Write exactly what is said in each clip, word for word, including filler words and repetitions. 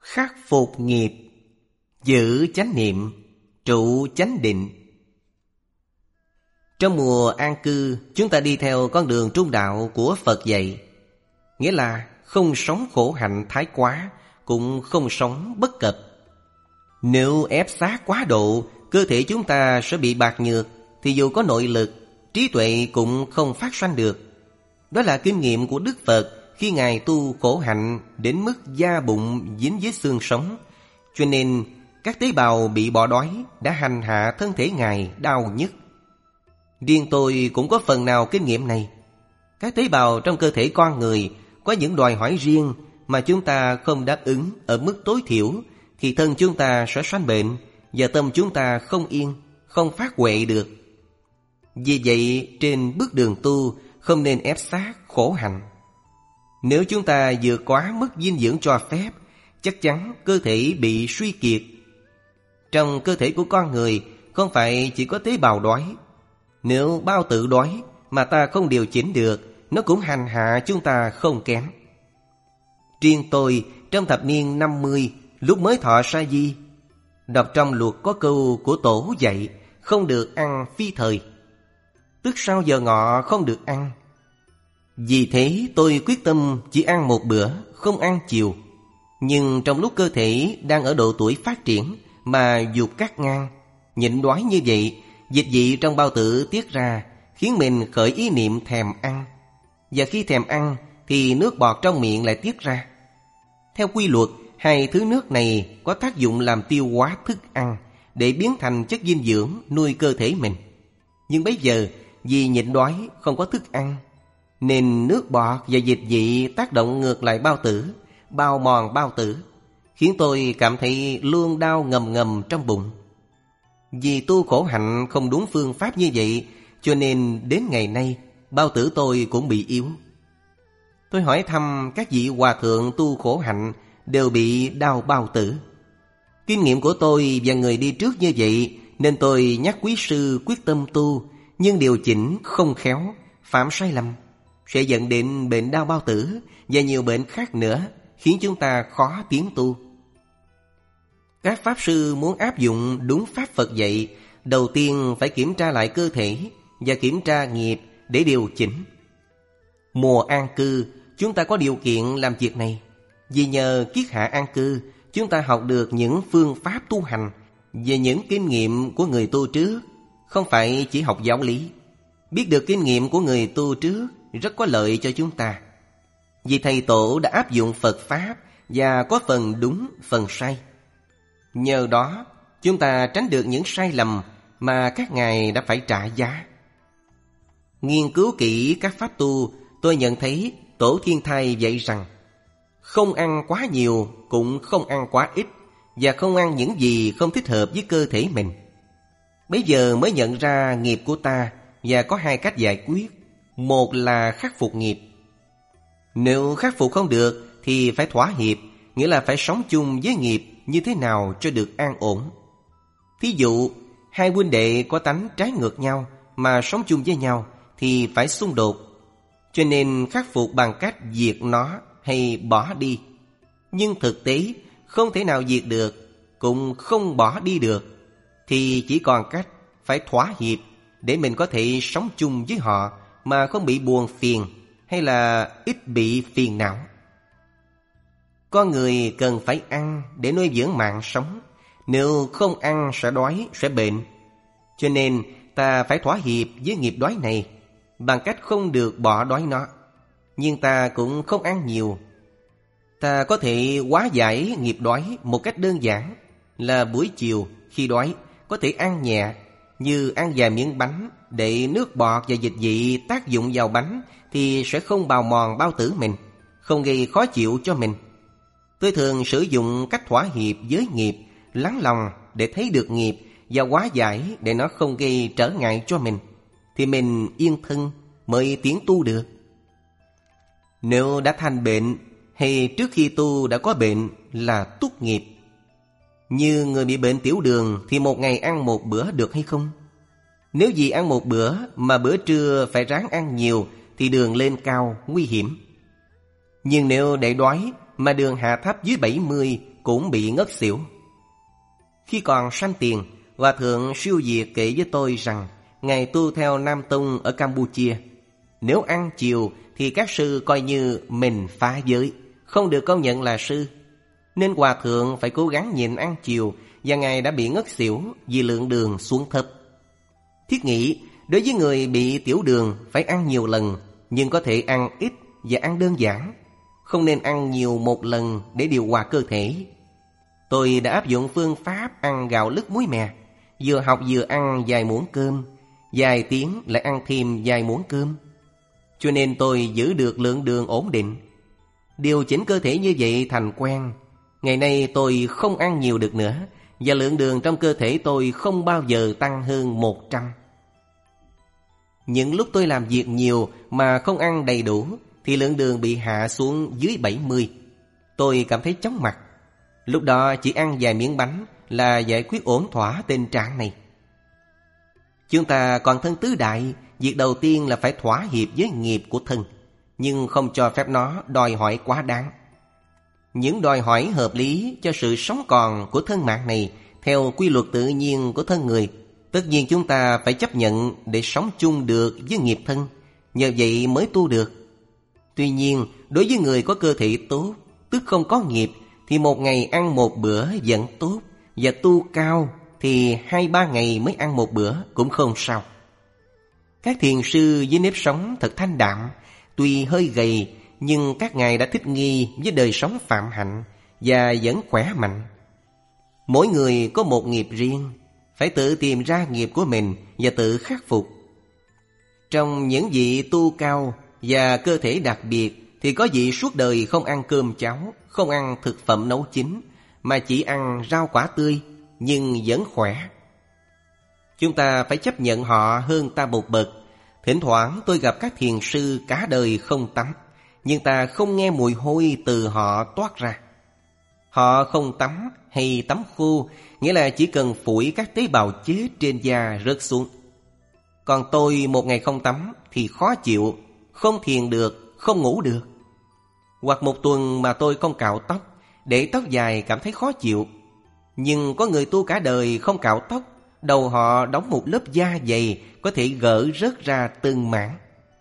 khắc phục nghiệp, giữ chánh niệm, trụ chánh định. Trong mùa an cư, chúng ta đi theo con đường trung đạo của Phật dạy, nghĩa là không sống khổ hạnh thái quá, cũng không sống bất cập. Nếu ép sát quá độ, cơ thể chúng ta sẽ bị bạc nhược, thì dù có nội lực, trí tuệ cũng không phát sanh được. Đó là kinh nghiệm của Đức Phật khi Ngài tu khổ hạnh đến mức da bụng dính với xương sống. Cho nên các tế bào bị bỏ đói đã hành hạ thân thể Ngài đau nhức. Riêng tôi cũng có phần nào kinh nghiệm này. Các tế bào trong cơ thể con người có những đòi hỏi riêng mà chúng ta không đáp ứng ở mức tối thiểu, thì thân chúng ta sẽ sanh bệnh và tâm chúng ta không yên, không phát huệ được. Vì vậy trên bước đường tu không nên ép sát khổ hạnh. Nếu chúng ta vượt quá mức dinh dưỡng cho phép, chắc chắn cơ thể bị suy kiệt. Trong cơ thể của con người không phải chỉ có tế bào đói. Nếu bao tử đói mà ta không điều chỉnh được, nó cũng hành hạ chúng ta không kém. Riêng tôi trong thập niên năm mươi, lúc mới thọ sa di, đọc trong luật có câu của tổ dạy không được ăn phi thời, tức sau giờ ngọ không được ăn. Vì thế tôi quyết tâm chỉ ăn một bữa, không ăn chiều. Nhưng trong lúc cơ thể đang ở độ tuổi phát triển mà dục cắt ngang, nhịn đói như vậy, dịch vị trong bao tử tiết ra khiến mình khởi ý niệm thèm ăn. Và khi thèm ăn thì nước bọt trong miệng lại tiết ra. Theo quy luật, hai thứ nước này có tác dụng làm tiêu hóa thức ăn để biến thành chất dinh dưỡng nuôi cơ thể mình. Nhưng bây giờ vì nhịn đói không có thức ăn, nên nước bọt và dịch vị tác động ngược lại bao tử, bào mòn bao tử, khiến tôi cảm thấy luôn đau ngầm ngầm trong bụng. Vì tu khổ hạnh không đúng phương pháp như vậy, cho nên đến ngày nay bao tử tôi cũng bị yếu. Tôi hỏi thăm các vị hòa thượng tu khổ hạnh đều bị đau bao tử. Kinh nghiệm của tôi và người đi trước như vậy, nên tôi nhắc quý sư quyết tâm tu, nhưng điều chỉnh không khéo, phạm sai lầm sẽ dẫn đến bệnh đau bao tử và nhiều bệnh khác nữa, khiến chúng ta khó tiến tu. Các pháp sư muốn áp dụng đúng pháp Phật dạy, đầu tiên phải kiểm tra lại cơ thể và kiểm tra nghiệp để điều chỉnh. Mùa an cư, chúng ta có điều kiện làm việc này. Vì nhờ kiết hạ an cư, chúng ta học được những phương pháp tu hành về những kinh nghiệm của người tu trước, không phải chỉ học giáo lý. Biết được kinh nghiệm của người tu trước rất có lợi cho chúng ta. Vì thầy tổ đã áp dụng Phật Pháp và có phần đúng, phần sai. Nhờ đó, chúng ta tránh được những sai lầm mà các ngài đã phải trả giá. Nghiên cứu kỹ các pháp tu, tôi nhận thấy Tổ Thiên Thai dạy rằng không ăn quá nhiều, cũng không ăn quá ít, và không ăn những gì không thích hợp với cơ thể mình. Bây giờ mới nhận ra nghiệp của ta, và có hai cách giải quyết. Một là khắc phục nghiệp. Nếu khắc phục không được thì phải thỏa hiệp, nghĩa là phải sống chung với nghiệp như thế nào cho được an ổn. Thí dụ, hai huynh đệ có tánh trái ngược nhau mà sống chung với nhau thì phải xung đột. Cho nên khắc phục bằng cách diệt nó hay bỏ đi. Nhưng thực tế không thể nào diệt được, cũng không bỏ đi được, thì chỉ còn cách phải thỏa hiệp để mình có thể sống chung với họ mà không bị buồn phiền hay là ít bị phiền não. Con người cần phải ăn để nuôi dưỡng mạng sống. Nếu không ăn sẽ đói, sẽ bệnh. Cho nên ta phải thỏa hiệp với nghiệp đói này bằng cách không được bỏ đói nó. Nhưng ta cũng không ăn nhiều. Ta có thể hóa giải nghiệp đói một cách đơn giản là buổi chiều khi đói có thể ăn nhẹ, như ăn vài miếng bánh để nước bọt và dịch vị tác dụng vào bánh thì sẽ không bào mòn bao tử mình, không gây khó chịu cho mình. Tôi thường sử dụng cách thỏa hiệp với nghiệp, lắng lòng để thấy được nghiệp và hóa giải để nó không gây trở ngại cho mình, thì mình yên thân mới tiến tu được. Nếu đã thành bệnh hay trước khi tu đã có bệnh là túc nghiệp. Như người bị bệnh tiểu đường thì một ngày ăn một bữa được hay không? Nếu vì ăn một bữa mà bữa trưa phải ráng ăn nhiều thì đường lên cao, nguy hiểm. Nhưng nếu để đói mà đường hạ thấp dưới bảy mươi cũng bị ngất xỉu. Khi còn sanh tiền, Hòa thượng Siêu Diệt kể với tôi rằng Ngài tu theo Nam Tông ở Campuchia. Nếu ăn chiều thì các sư coi như mình phá giới, không được công nhận là sư. Nên Hòa thượng phải cố gắng nhịn ăn chiều, và Ngài đã bị ngất xỉu vì lượng đường xuống thấp. Thiết nghĩ, đối với người bị tiểu đường phải ăn nhiều lần, nhưng có thể ăn ít và ăn đơn giản. Không nên ăn nhiều một lần để điều hòa cơ thể. Tôi đã áp dụng phương pháp ăn gạo lứt muối mè, vừa học vừa ăn vài muỗng cơm, vài tiếng lại ăn thêm vài muỗng cơm. Cho nên tôi giữ được lượng đường ổn định. Điều chỉnh cơ thể như vậy thành quen. Ngày nay tôi không ăn nhiều được nữa, và lượng đường trong cơ thể tôi không bao giờ tăng hơn một trăm. Những lúc tôi làm việc nhiều mà không ăn đầy đủ thì lượng đường bị hạ xuống dưới bảy mươi. Tôi cảm thấy chóng mặt. Lúc đó chỉ ăn vài miếng bánh là giải quyết ổn thỏa tình trạng này. Chúng ta còn thân tứ đại, việc đầu tiên là phải thỏa hiệp với nghiệp của thân, nhưng không cho phép nó đòi hỏi quá đáng. Những đòi hỏi hợp lý cho sự sống còn của thân mạng này theo quy luật tự nhiên của thân người, tất nhiên chúng ta phải chấp nhận để sống chung được với nghiệp thân, nhờ vậy mới tu được. Tuy nhiên, đối với người có cơ thể tốt, tức không có nghiệp, thì một ngày ăn một bữa vẫn tốt, và tu cao thì hai ba ngày mới ăn một bữa cũng không sao. Các thiền sư với nếp sống thật thanh đạm, tuy hơi gầy, nhưng các ngài đã thích nghi với đời sống phạm hạnh và vẫn khỏe mạnh. Mỗi người có một nghiệp riêng, phải tự tìm ra nghiệp của mình và tự khắc phục. Trong những vị tu cao và cơ thể đặc biệt thì có vị suốt đời không ăn cơm cháo, không ăn thực phẩm nấu chín, mà chỉ ăn rau quả tươi, nhưng vẫn khỏe. Chúng ta phải chấp nhận họ hơn ta một bậc. Thỉnh thoảng tôi gặp các thiền sư cả đời không tắm, nhưng ta không nghe mùi hôi từ họ toát ra. Họ không tắm hay tắm khô, nghĩa là chỉ cần phủi các tế bào chết trên da rớt xuống. Còn tôi một ngày không tắm thì khó chịu, không thiền được, không ngủ được. Hoặc một tuần mà tôi không cạo tóc, để tóc dài cảm thấy khó chịu. Nhưng có người tu cả đời không cạo tóc, đầu họ đóng một lớp da dày, có thể gỡ rớt ra từng mảng.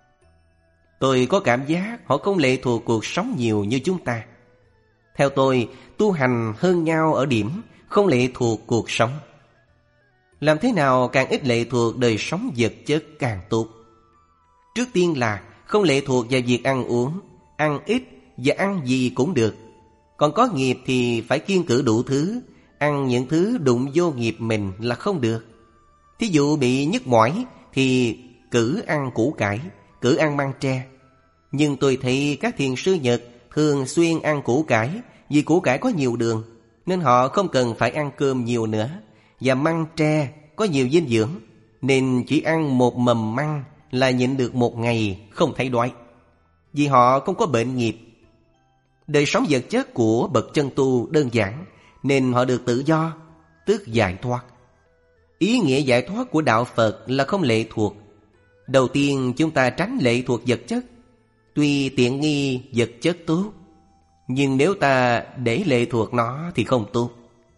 Tôi có cảm giác họ không lệ thuộc cuộc sống nhiều như chúng ta. Theo tôi, tu hành hơn nhau ở điểm không lệ thuộc cuộc sống. Làm thế nào càng ít lệ thuộc đời sống vật chất càng tốt. Trước tiên là không lệ thuộc vào việc ăn uống, ăn ít và ăn gì cũng được. Còn có nghiệp thì phải kiêng cữ đủ thứ, ăn những thứ đụng vô nghiệp mình là không được. Thí dụ bị nhức mỏi thì cử ăn củ cải, cử ăn măng tre. Nhưng tôi thấy các thiền sư Nhật thường xuyên ăn củ cải, vì củ cải có nhiều đường, nên họ không cần phải ăn cơm nhiều nữa. Và măng tre có nhiều dinh dưỡng, nên chỉ ăn một mầm măng là nhịn được một ngày không thấy đói, vì họ không có bệnh nghiệp. Đời sống vật chất của bậc chân tu đơn giản, nên họ được tự do, tức giải thoát. Ý nghĩa giải thoát của đạo Phật là không lệ thuộc. Đầu tiên chúng ta tránh lệ thuộc vật chất. Tuy tiện nghi vật chất tốt, nhưng nếu ta để lệ thuộc nó thì không tốt.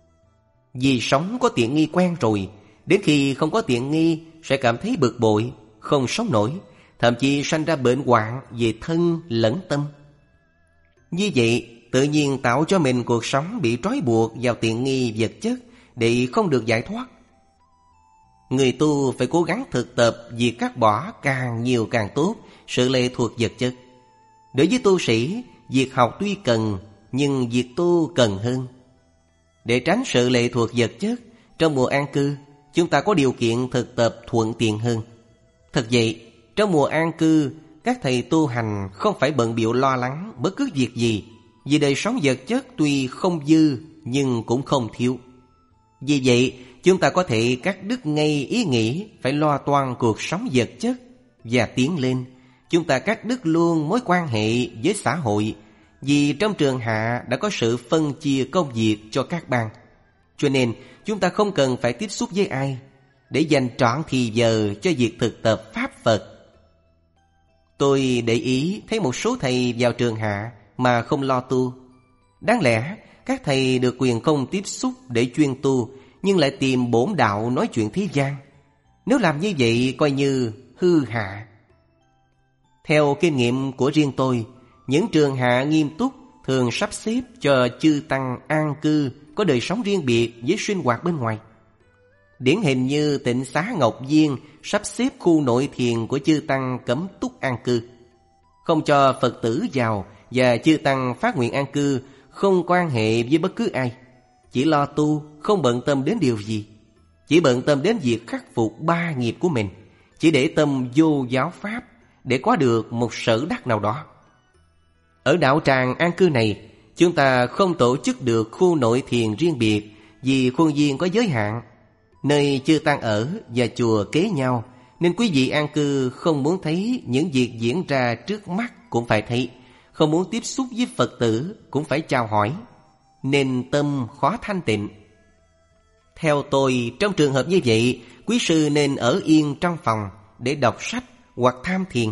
Vì sống có tiện nghi quen rồi, đến khi không có tiện nghi sẽ cảm thấy bực bội, không sống nổi, thậm chí sanh ra bệnh hoạn về thân lẫn tâm. Như vậy tự nhiên tạo cho mình cuộc sống bị trói buộc vào tiện nghi vật chất để không được giải thoát. Người tu phải cố gắng thực tập việc cắt bỏ càng nhiều càng tốt sự lệ thuộc vật chất. Đối với tu sĩ, việc học tuy cần, nhưng việc tu cần hơn. Để tránh sự lệ thuộc vật chất, trong mùa an cư, chúng ta có điều kiện thực tập thuận tiện hơn. Thật vậy, trong mùa an cư, các thầy tu hành không phải bận bịu lo lắng bất cứ việc gì, vì đời sống vật chất tuy không dư nhưng cũng không thiếu. Vì vậy, chúng ta có thể cắt đứt ngay ý nghĩ phải lo toan cuộc sống vật chất và tiến lên. Chúng ta cắt đứt luôn mối quan hệ với xã hội, vì trong trường hạ đã có sự phân chia công việc cho các ban. Cho nên chúng ta không cần phải tiếp xúc với ai, để dành trọn thì giờ cho việc thực tập Pháp Phật. Tôi để ý thấy một số thầy vào trường hạ mà không lo tu. Đáng lẽ Các thầy được quyền không tiếp xúc để chuyên tu, nhưng lại tìm bổn đạo nói chuyện thế gian. Nếu làm như vậy coi như hư hạ. Theo kinh nghiệm của riêng tôi, những trường hạ nghiêm túc thường sắp xếp cho chư tăng an cư, có đời sống riêng biệt với sinh hoạt bên ngoài. Điển hình như Tịnh Xá Ngọc Viên sắp xếp khu nội thiền của chư tăng cấm túc an cư, không cho Phật tử vào, và chư tăng phát nguyện an cư, không quan hệ với bất cứ ai, chỉ lo tu, không bận tâm đến điều gì, chỉ bận tâm đến việc khắc phục ba nghiệp của mình, chỉ để tâm vô giáo pháp để có được một sở đắc nào đó. Ở đạo tràng an cư này, chúng ta không tổ chức được khu nội thiền riêng biệt vì khuôn viên có giới hạn, nơi chư tăng ở và chùa kế nhau, nên quý vị an cư không muốn thấy những việc diễn ra trước mắt cũng phải thấy, không muốn tiếp xúc với Phật tử cũng phải chào hỏi, nên tâm khó thanh tịnh. Theo tôi, trong trường hợp như vậy, quý sư nên ở yên trong phòng để đọc sách hoặc tham thiền.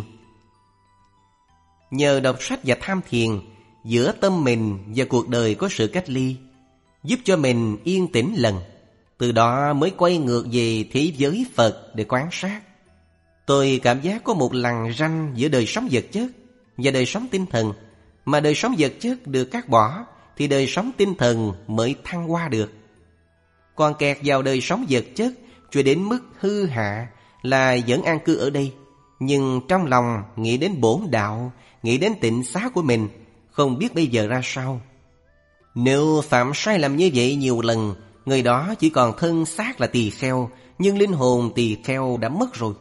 Nhờ đọc sách và tham thiền, giữa tâm mình và cuộc đời có sự cách ly, giúp cho mình yên tĩnh lần. Từ đó mới quay ngược về thế giới Phật để quan sát. Tôi cảm giác có một lằn ranh giữa đời sống vật chất và đời sống tinh thần, mà đời sống vật chất được cắt bỏ thì đời sống tinh thần mới thăng hoa được. Còn kẹt vào đời sống vật chất cho đến mức hư hạ là vẫn an cư ở đây, nhưng trong lòng nghĩ đến bổn đạo, nghĩ đến tịnh xá của mình, không biết bây giờ ra sao. Nếu phạm sai lầm như vậy nhiều lần, người đó chỉ còn thân xác là tỳ kheo, nhưng linh hồn tỳ kheo đã mất rồi.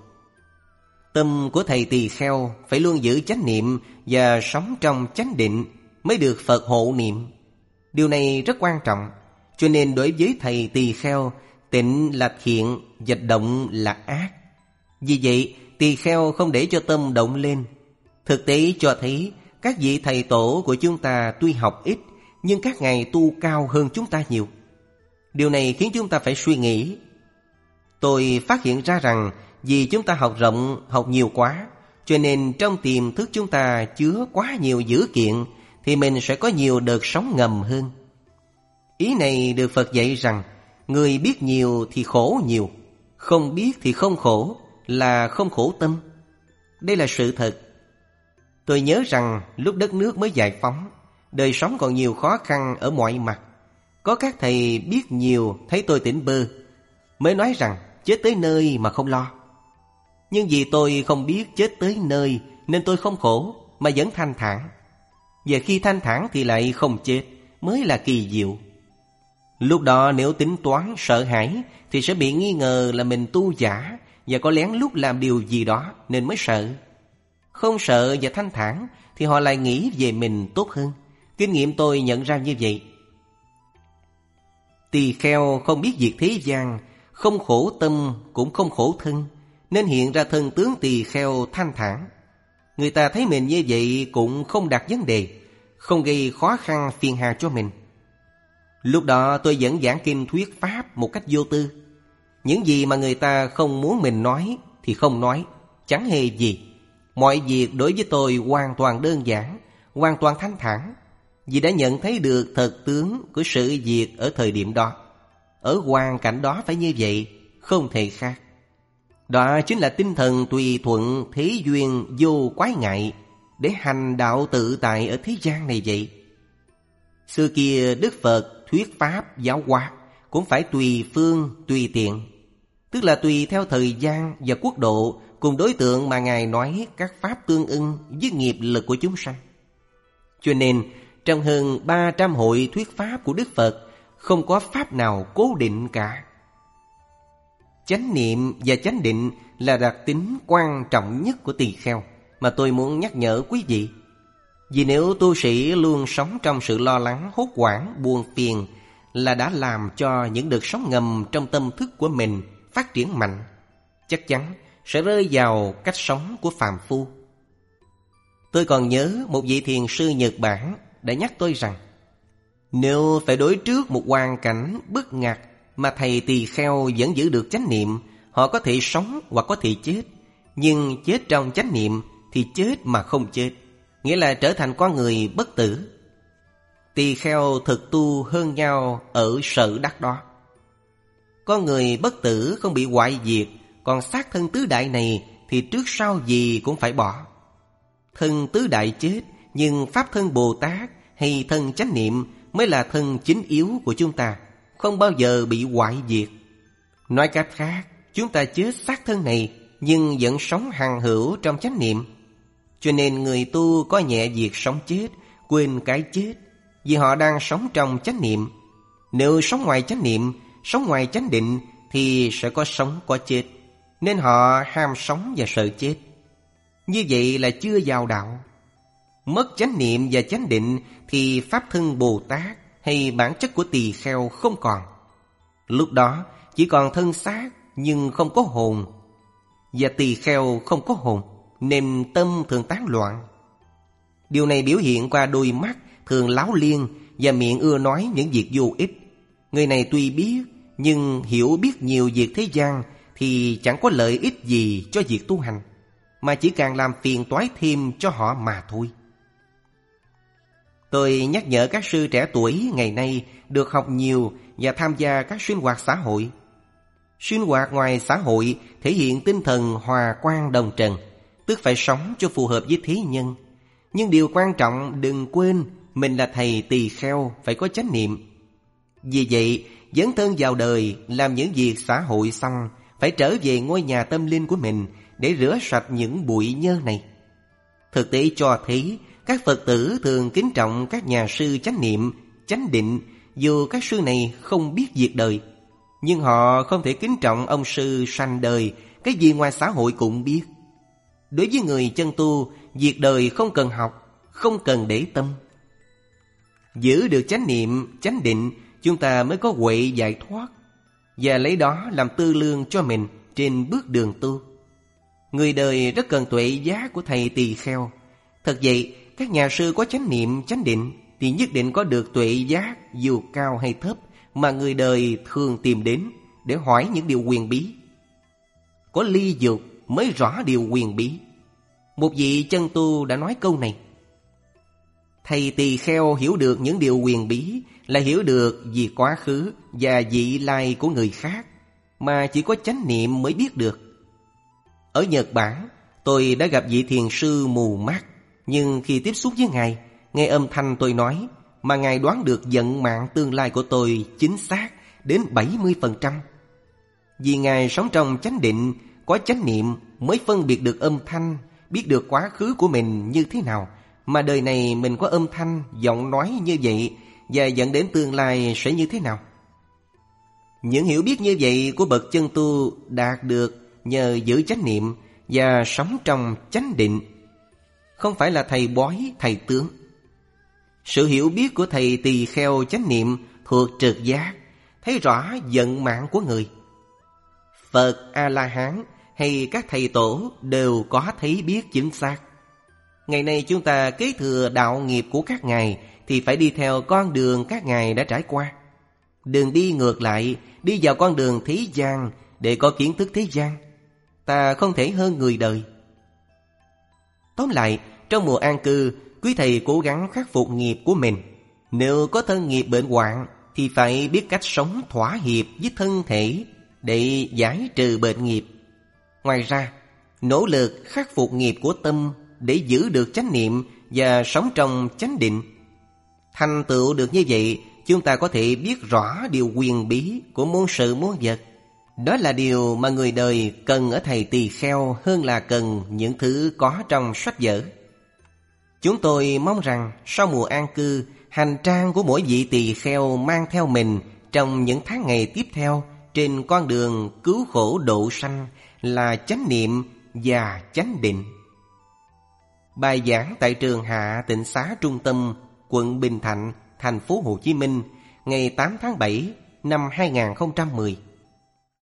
Tâm của thầy tỳ kheo phải luôn giữ chánh niệm và sống trong chánh định mới được Phật hộ niệm. Điều này rất quan trọng, cho nên đối với thầy tỳ kheo, tịnh là thiện và động là ác. Vì vậy, tỳ kheo không để cho tâm động lên. Thực tế cho thấy các vị thầy tổ của chúng ta tuy học ít, nhưng các ngài tu cao hơn chúng ta nhiều. Điều này khiến chúng ta phải suy nghĩ. Tôi phát hiện ra rằng vì chúng ta học rộng, học nhiều quá, cho nên trong tiềm thức chúng ta chứa quá nhiều dữ kiện, thì mình sẽ có nhiều đợt sống ngầm hơn. Ý này được Phật dạy rằng, người biết nhiều thì khổ nhiều, không biết thì không khổ, là không khổ tâm. Đây là sự thật. Tôi nhớ rằng lúc đất nước mới giải phóng, đời sống còn nhiều khó khăn ở mọi mặt. Có các thầy biết nhiều thấy tôi tỉnh bơ, mới nói rằng chết tới nơi mà không lo. Nhưng vì tôi không biết chết tới nơi nên tôi không khổ mà vẫn thanh thản. Và khi thanh thản thì lại không chết, mới là kỳ diệu. Lúc đó nếu tính toán sợ hãi thì sẽ bị nghi ngờ là mình tu giả và có lén lút làm điều gì đó nên mới sợ. Không sợ và thanh thản thì họ lại nghĩ về mình tốt hơn. Kinh nghiệm tôi nhận ra như vậy. Tỳ kheo không biết việc thế gian, không khổ tâm cũng không khổ thân, nên hiện ra thân tướng tỳ kheo thanh thản. Người ta thấy mình như vậy cũng không đặt vấn đề, không gây khó khăn phiền hà cho mình. Lúc đó tôi vẫn giảng kinh thuyết pháp một cách vô tư. Những gì mà người ta không muốn mình nói thì không nói, chẳng hề gì. Mọi việc đối với tôi hoàn toàn đơn giản, hoàn toàn thanh thản, vì đã nhận thấy được thật tướng của sự việc ở thời điểm đó. Ở hoàn cảnh đó phải như vậy, không thể khác. Đó chính là tinh thần tùy thuận thế duyên vô quái ngại, để hành đạo tự tại ở thế gian này vậy. Xưa kia Đức Phật thuyết pháp giáo hóa cũng phải tùy phương tùy tiện, tức là tùy theo thời gian và quốc độ cùng đối tượng mà Ngài nói các pháp tương ưng với nghiệp lực của chúng sanh. Cho nên trong hơn ba trăm hội thuyết pháp của Đức Phật, không có pháp nào cố định cả. Chánh niệm và chánh định là đặc tính quan trọng nhất của tỳ kheo mà tôi muốn nhắc nhở quý vị. Vì nếu tu sĩ luôn sống trong sự lo lắng, hốt hoảng, buồn phiền, là đã làm cho những đợt sóng ngầm trong tâm thức của mình phát triển mạnh, chắc chắn sẽ rơi vào cách sống của phàm phu. Tôi còn nhớ một vị thiền sư Nhật Bản đã nhắc tôi rằng, nếu phải đối trước một hoàn cảnh bức ngặt mà thầy tỳ kheo vẫn giữ được chánh niệm, họ có thể sống hoặc có thể chết. Nhưng chết trong chánh niệm thì chết mà không chết, nghĩa là trở thành con người bất tử. Tỳ kheo thực tu hơn nhau ở sở đắc đó. Con người bất tử không bị hoại diệt, còn xác thân tứ đại này thì trước sau gì cũng phải bỏ. Thân tứ đại chết, nhưng pháp thân Bồ Tát hay thân chánh niệm mới là thân chính yếu của chúng ta, không bao giờ bị hoại diệt. Nói cách khác, chúng ta chết xác thân này nhưng vẫn sống hằng hữu trong chánh niệm. Cho nên người tu có nhẹ việc sống chết, quên cái chết, vì họ đang sống trong chánh niệm. Nếu sống ngoài chánh niệm, sống ngoài chánh định thì sẽ có sống có chết, nên họ ham sống và sợ chết. Như vậy là chưa vào đạo. Mất chánh niệm và chánh định thì pháp thân Bồ Tát hay bản chất của tỳ kheo không còn. Lúc đó chỉ còn thân xác nhưng không có hồn. Và tỳ kheo không có hồn nên tâm thường tán loạn. Điều này biểu hiện qua đôi mắt thường láo liên và miệng ưa nói những việc vô ích. Người này tuy biết nhưng hiểu biết nhiều việc thế gian thì chẳng có lợi ích gì cho việc tu hành, mà chỉ càng làm phiền toái thêm cho họ mà thôi. Tôi nhắc nhở các sư trẻ tuổi ngày nay được học nhiều và tham gia các sinh hoạt xã hội. Sinh hoạt ngoài xã hội thể hiện tinh thần hòa quan đồng trần, tức phải sống cho phù hợp với thế nhân. Nhưng điều quan trọng đừng quên mình là thầy tỳ kheo, phải có chánh niệm. Vì vậy, dấn thân vào đời, làm những việc xã hội xong, phải trở về ngôi nhà tâm linh của mình để rửa sạch những bụi nhơ này. Thực tế cho thấy, các Phật tử thường kính trọng các nhà sư chánh niệm, chánh định, dù các sư này không biết việc đời. Nhưng họ không thể kính trọng ông sư sanh đời, cái gì ngoài xã hội cũng biết. Đối với người chân tu, việc đời không cần học, không cần để tâm. Giữ được chánh niệm, chánh định, chúng ta mới có huệ giải thoát, và lấy đó làm tư lương cho mình trên bước đường tu. Người đời rất cần tuệ giác của thầy tỳ kheo. Thật vậy, các nhà sư có chánh niệm, chánh định thì nhất định có được tuệ giác, dù cao hay thấp, mà người đời thường tìm đến để hỏi những điều huyền bí. Có ly dục mới rõ điều huyền bí. Một vị chân tu đã nói câu này: thầy tỳ kheo hiểu được những điều huyền bí là hiểu được vì quá khứ và vị lai của người khác, mà chỉ có chánh niệm mới biết được. Ở Nhật Bản, tôi đã gặp vị thiền sư mù mắt, nhưng khi tiếp xúc với Ngài, nghe âm thanh tôi nói mà Ngài đoán được vận mạng tương lai của tôi chính xác đến bảy mươi phần trăm. Vì Ngài sống trong chánh định, có chánh niệm mới phân biệt được âm thanh, biết được quá khứ của mình như thế nào, mà đời này mình có âm thanh, giọng nói như vậy, và dẫn đến tương lai sẽ như thế nào. Những hiểu biết như vậy của bậc chân tu đạt được nhờ giữ chánh niệm và sống trong chánh định, không phải là thầy bói, thầy tướng. Sự hiểu biết của thầy tỳ kheo chánh niệm thuộc trực giác, thấy rõ vận mạng của người. Phật, A-la-hán hay các thầy tổ đều có thấy biết chính xác. Ngày nay chúng ta kế thừa đạo nghiệp của các ngài thì phải đi theo con đường các ngài đã trải qua. Đừng đi ngược lại, đi vào con đường thế gian để có kiến thức thế gian. Ta không thể hơn người đời. Tóm lại, trong mùa an cư, quý thầy cố gắng khắc phục nghiệp của mình. Nếu có thân nghiệp bệnh hoạn thì phải biết cách sống thỏa hiệp với thân thể để giải trừ bệnh nghiệp. Ngoài ra, nỗ lực khắc phục nghiệp của tâm để giữ được chánh niệm và sống trong chánh định. Thành tựu được như vậy, chúng ta có thể biết rõ điều huyền bí của muôn sự muôn vật. Đó là điều mà người đời cần ở thầy tỳ kheo hơn là cần những thứ có trong sách vở. Chúng tôi mong rằng sau mùa an cư, hành trang của mỗi vị tỳ kheo mang theo mình trong những tháng ngày tiếp theo trên con đường cứu khổ độ sanh là chánh niệm và chánh định. Bài giảng tại trường Hạ Tịnh Xá Trung Tâm, quận Bình Thạnh, thành phố Hồ Chí Minh, ngày tám tháng bảy năm hai nghìn không trăm mười.